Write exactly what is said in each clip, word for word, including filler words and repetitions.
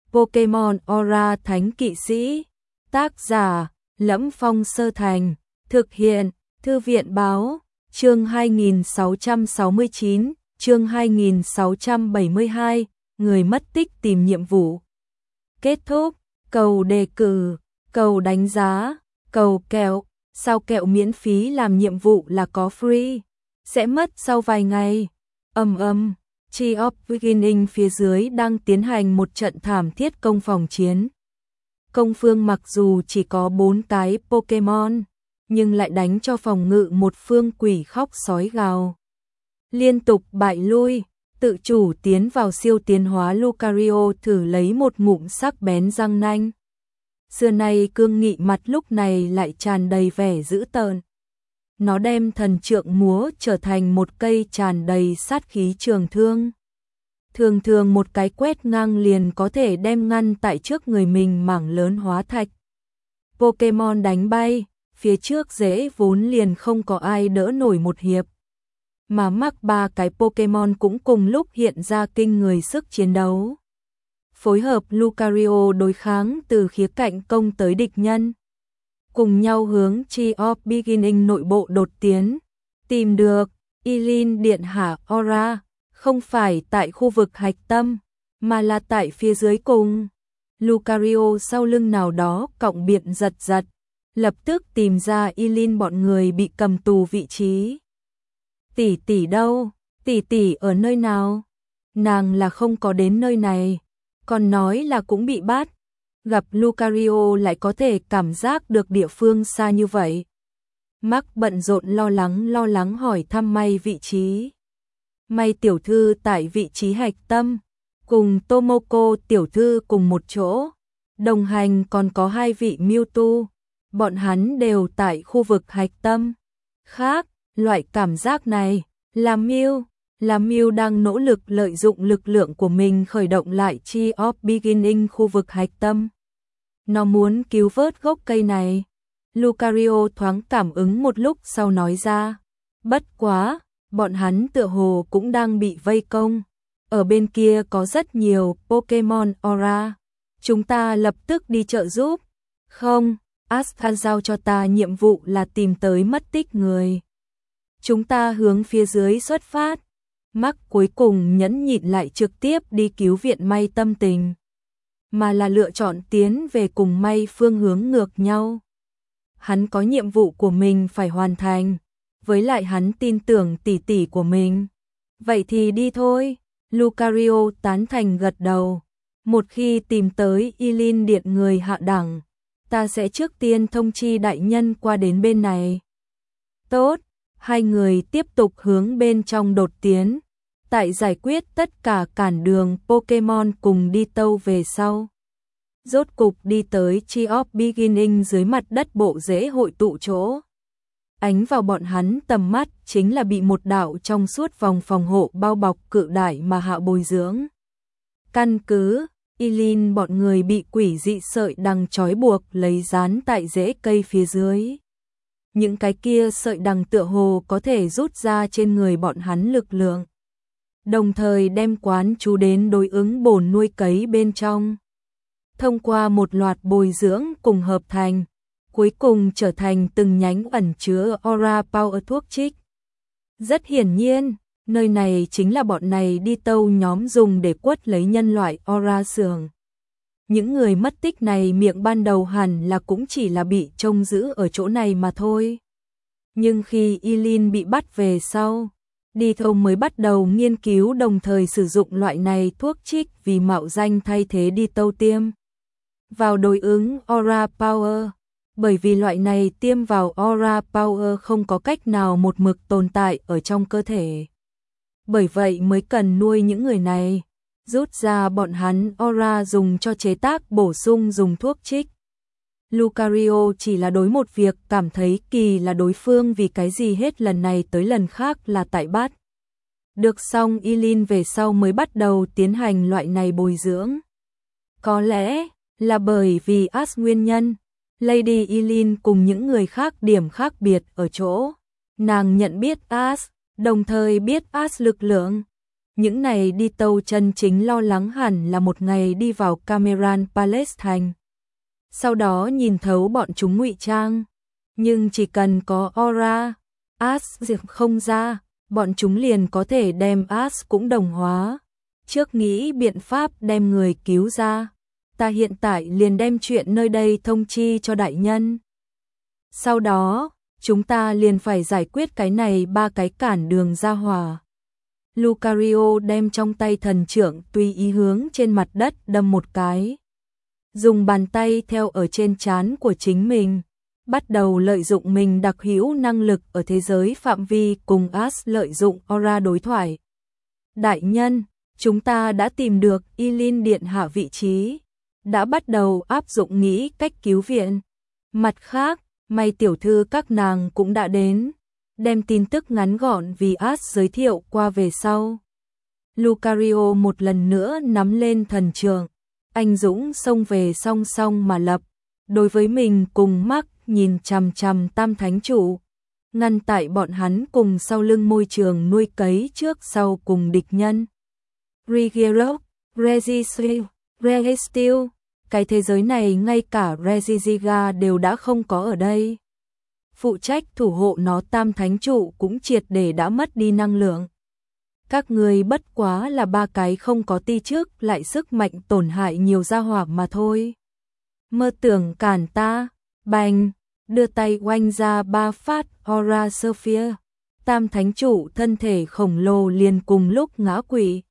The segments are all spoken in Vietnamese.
Pokemon Aura Thánh Kỵ Sĩ. Tác giả: Lẫm Phong Sơ Thành. Thực hiện: Thư viện Báo. Chương hai nghìn sáu trăm sáu mươi chín, chương hai nghìn sáu trăm bảy mươi hai, người mất tích tìm nhiệm vụ. Kết thúc. Cầu đề cử, cầu đánh giá, cầu kẹo. Sao kẹo miễn phí làm nhiệm vụ là có free, sẽ mất sau vài ngày. Ầm ầm, Tree of Beginning phía dưới đang tiến hành một trận thảm thiết công phòng chiến. Công phương mặc dù chỉ có bốn cái Pokemon, nhưng lại đánh cho phòng ngự một phương quỷ khóc sói gào. Liên tục bại lui, tự chủ tiến vào siêu tiến hóa Lucario thử lấy một ngụm sắc bén răng nanh. Xưa nay cương nghị mặt lúc này lại tràn đầy vẻ dữ tợn. Nó đem thần trượng múa trở thành một cây tràn đầy sát khí trường thương. Thường thường một cái quét ngang liền có thể đem ngăn tại trước người mình mảng lớn hóa thạch. Pokemon đánh bay, phía trước dễ vốn liền không có ai đỡ nổi một hiệp. Mà mắc ba cái Pokemon cũng cùng lúc hiện ra kinh người sức chiến đấu. Phối hợp Lucario đối kháng từ khía cạnh công tới địch nhân. Cùng nhau hướng Tree of Beginning nội bộ đột tiến. Tìm được Eileen Điện Hạ Aura, không phải tại khu vực hạch tâm, mà là tại phía dưới cùng. Lucario sau lưng nào đó cọng biện giật giật, lập tức tìm ra Eileen bọn người bị cầm tù vị trí. Tỷ tỷ đâu? Tỷ tỷ ở nơi nào? Nàng là không có đến nơi này, còn nói là cũng bị bắt. Gặp Lucario lại có thể cảm giác được địa phương xa như vậy. Mark bận rộn lo lắng lo lắng hỏi thăm May vị trí. May tiểu thư tại vị trí hạch tâm, cùng Tomoko tiểu thư cùng một chỗ. Đồng hành còn có hai vị Mewtwo, bọn hắn đều tại khu vực hạch tâm. Khác, loại cảm giác này là Mew, là Mew đang nỗ lực lợi dụng lực lượng của mình khởi động lại Tree of Beginning khu vực hạch tâm. Nó muốn cứu vớt gốc cây này. Lucario thoáng cảm ứng một lúc sau nói ra. Bất quá, bọn hắn tựa hồ cũng đang bị vây công. Ở bên kia có rất nhiều Pokemon Aura. Chúng ta lập tức đi trợ giúp. Không, Asta giao cho ta nhiệm vụ là tìm tới mất tích người. Chúng ta hướng phía dưới xuất phát. Mark cuối cùng nhẫn nhịn lại trực tiếp đi cứu viện May tâm tình, mà là lựa chọn tiến về cùng May phương hướng ngược nhau. Hắn có nhiệm vụ của mình phải hoàn thành, với lại hắn tin tưởng tỷ tỷ của mình. Vậy thì đi thôi. Lucario tán thành gật đầu. Một khi tìm tới Eileen Điện người hạ đẳng, ta sẽ trước tiên thông chi đại nhân qua đến bên này. Tốt, hai người tiếp tục hướng bên trong đột tiến. Tại giải quyết tất cả cản đường Pokemon cùng đi tâu về sau. Rốt cục đi tới Tree of Beginning dưới mặt đất bộ rễ hội tụ chỗ. Ánh vào bọn hắn tầm mắt chính là bị một đạo trong suốt vòng phòng hộ bao bọc cự đại mà hạ bồi dưỡng. Căn cứ, Eileen bọn người bị quỷ dị sợi đằng trói buộc lấy dán tại rễ cây phía dưới. Những cái kia sợi đằng tựa hồ có thể rút ra trên người bọn hắn lực lượng, đồng thời đem quán chú đến đối ứng bồn nuôi cấy bên trong. Thông qua một loạt bồi dưỡng cùng hợp thành, cuối cùng trở thành từng nhánh ẩn chứa Aura Power thuốc trích. Rất hiển nhiên, nơi này chính là bọn này đi tâu nhóm dùng để quất lấy nhân loại Aura xưởng. Những người mất tích này miệng ban đầu hẳn là cũng chỉ là bị trông giữ ở chỗ này mà thôi. Nhưng khi Eileen bị bắt về sau, đi thâu mới bắt đầu nghiên cứu đồng thời sử dụng loại này thuốc trích vì mạo danh thay thế đi tâu tiêm vào đối ứng Aura Power, bởi vì loại này tiêm vào Aura Power không có cách nào một mực tồn tại ở trong cơ thể. Bởi vậy mới cần nuôi những người này, rút ra bọn hắn Aura dùng cho chế tác bổ sung dùng thuốc trích. Lucario chỉ là đối một việc cảm thấy kỳ là đối phương vì cái gì hết lần này tới lần khác là tại bắt được xong Eileen về sau mới bắt đầu tiến hành loại này bồi dưỡng. Có lẽ là bởi vì Ash nguyên nhân, Lady Eileen cùng những người khác điểm khác biệt ở chỗ nàng nhận biết Ash, đồng thời biết Ash lực lượng. Những này đi tàu chân chính lo lắng hẳn là một ngày đi vào Cameron Palace thành. Sau đó nhìn thấu bọn chúng ngụy trang. Nhưng chỉ cần có aura, As diệt không ra, bọn chúng liền có thể đem As cũng đồng hóa. Trước nghĩ biện pháp đem người cứu ra, ta hiện tại liền đem chuyện nơi đây thông chi cho đại nhân. Sau đó, chúng ta liền phải giải quyết cái này ba cái cản đường ra hỏa. Lucario đem trong tay thần trượng tùy ý hướng trên mặt đất đâm một cái. Dùng bàn tay theo ở trên trán của chính mình, bắt đầu lợi dụng mình đặc hữu năng lực ở thế giới phạm vi cùng As lợi dụng aura đối thoại. Đại nhân, chúng ta đã tìm được Ylin điện hạ vị trí, đã bắt đầu áp dụng nghĩ cách cứu viện. Mặt khác, may tiểu thư các nàng cũng đã đến, đem tin tức ngắn gọn vì As giới thiệu qua về sau. Lucario một lần nữa nắm lên thần trượng, anh dũng xông về song song mà lập, đối với mình cùng Mark nhìn chằm chằm Tam Thánh Chủ, ngăn tại bọn hắn cùng sau lưng môi trường nuôi cấy trước sau cùng địch nhân. Rigirok, Registil, Registil, cái thế giới này ngay cả Regigiga đều đã không có ở đây. Phụ trách thủ hộ nó Tam Thánh Trụ cũng triệt để đã mất đi năng lượng. Các người bất quá là ba cái không có ti trước lại sức mạnh tổn hại nhiều gia hỏa mà thôi. Mơ tưởng cản ta, bành, đưa tay oanh ra ba phát Aura Sphere. Tam Thánh Trụ thân thể khổng lồ liền cùng lúc ngã quỵ.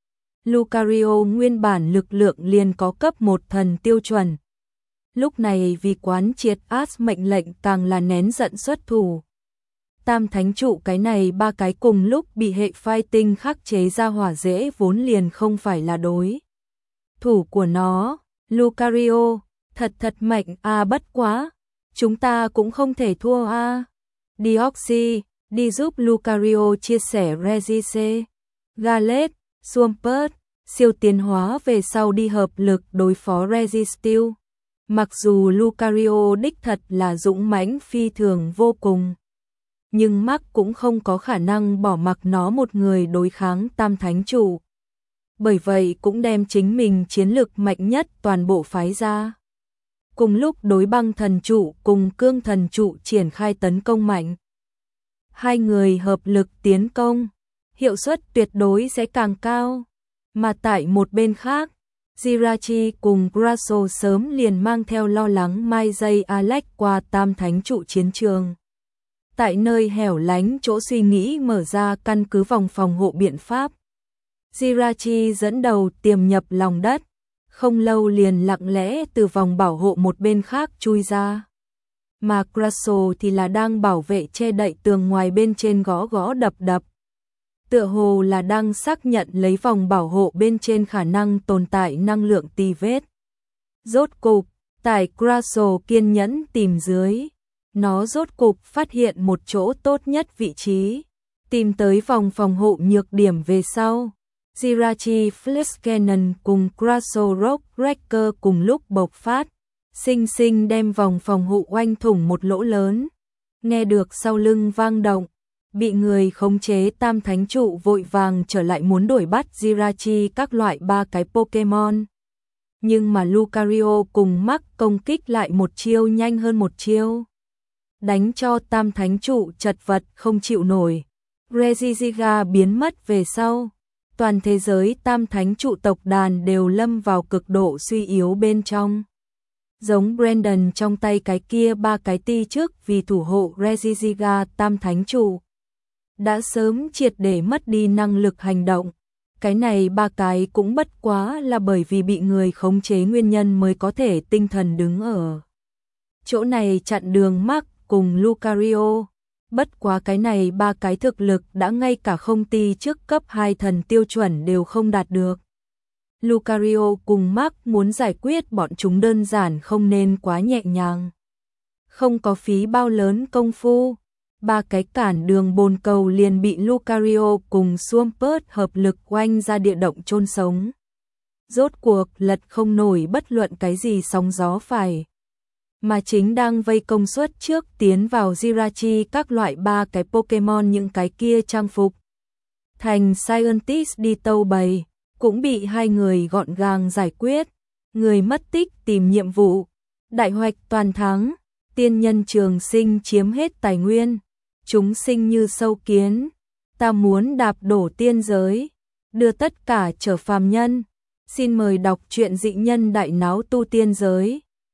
Lucario nguyên bản lực lượng liền có cấp một thần tiêu chuẩn. Lúc này vì quán triệt As mệnh lệnh càng là nén giận xuất thủ. Tam Thánh Trụ cái này ba cái cùng lúc bị hệ fighting khắc chế ra hỏa dễ vốn liền không phải là đối thủ của nó. Lucario, thật thật mạnh à, bất quá, chúng ta cũng không thể thua a. À. Dioxy, đi giúp Lucario chia sẻ Regise. Galet, Swampert, siêu tiến hóa về sau đi hợp lực đối phó Registil. Mặc dù Lucario đích thật là dũng mãnh phi thường vô cùng, nhưng Mark cũng không có khả năng bỏ mặc nó một người đối kháng Tam Thánh Chủ. Bởi vậy cũng đem chính mình chiến lực mạnh nhất toàn bộ phái ra. Cùng lúc đối băng thần trụ cùng cương thần trụ triển khai tấn công mạnh. Hai người hợp lực tiến công, hiệu suất tuyệt đối sẽ càng cao. Mà tại một bên khác, Jirachi cùng Grasso sớm liền mang theo lo lắng Mai Dây Alex qua Tam Thánh Trụ chiến trường. Tại nơi hẻo lánh chỗ suy nghĩ mở ra căn cứ vòng phòng hộ biện pháp. Jirachi dẫn đầu tiềm nhập lòng đất, không lâu liền lặng lẽ từ vòng bảo hộ một bên khác chui ra. Mà Grasso thì là đang bảo vệ che đậy tường ngoài bên trên gõ gõ đập đập. Tựa hồ là đang xác nhận lấy vòng bảo hộ bên trên khả năng tồn tại năng lượng tì vết. Rốt cục, tại Grasso kiên nhẫn tìm dưới, nó rốt cục phát hiện một chỗ tốt nhất vị trí, tìm tới vòng phòng hộ nhược điểm về sau. Jirachi Flash Cannon cùng Grasso Rock Wrecker cùng lúc bộc phát, sinh sinh đem vòng phòng hộ oanh thủng một lỗ lớn. Nghe được sau lưng vang động, bị người khống chế Tam Thánh Trụ vội vàng trở lại muốn đuổi bắt Jirachi các loại ba cái Pokemon. Nhưng mà Lucario cùng Mark công kích lại một chiêu nhanh hơn một chiêu, đánh cho Tam Thánh Trụ chật vật không chịu nổi. Regigiga biến mất về sau, toàn thế giới Tam Thánh Trụ tộc đàn đều lâm vào cực độ suy yếu bên trong. Giống Brandon trong tay cái kia ba cái ti trước vì thủ hộ Regigiga Tam Thánh Trụ, đã sớm triệt để mất đi năng lực hành động. Cái này ba cái cũng bất quá là bởi vì bị người khống chế nguyên nhân mới có thể tinh thần đứng ở chỗ này chặn đường Mark cùng Lucario. Bất quá cái này ba cái thực lực đã ngay cả không ti trước cấp hai thần tiêu chuẩn đều không đạt được. Lucario cùng Mark muốn giải quyết bọn chúng đơn giản không nên quá nhẹ nhàng. Không có phí bao lớn công phu, ba cái cản đường bồn cầu liền bị Lucario cùng Swampert hợp lực oanh ra địa động chôn sống. Rốt cuộc lật không nổi bất luận cái gì sóng gió phải. Mà chính đang vây công suất trước tiến vào Jirachi các loại ba cái Pokemon những cái kia trang phục. thành scientist đi tâu bày, cũng bị hai người gọn gàng giải quyết, người mất tích tìm nhiệm vụ, đại hoạch toàn thắng, tiên nhân trường sinh chiếm hết tài nguyên, chúng sinh như sâu kiến, ta muốn đạp đổ tiên giới, đưa tất cả trở phàm nhân. Xin mời đọc truyện Dị Nhân Đại Náo Tu Tiên Giới.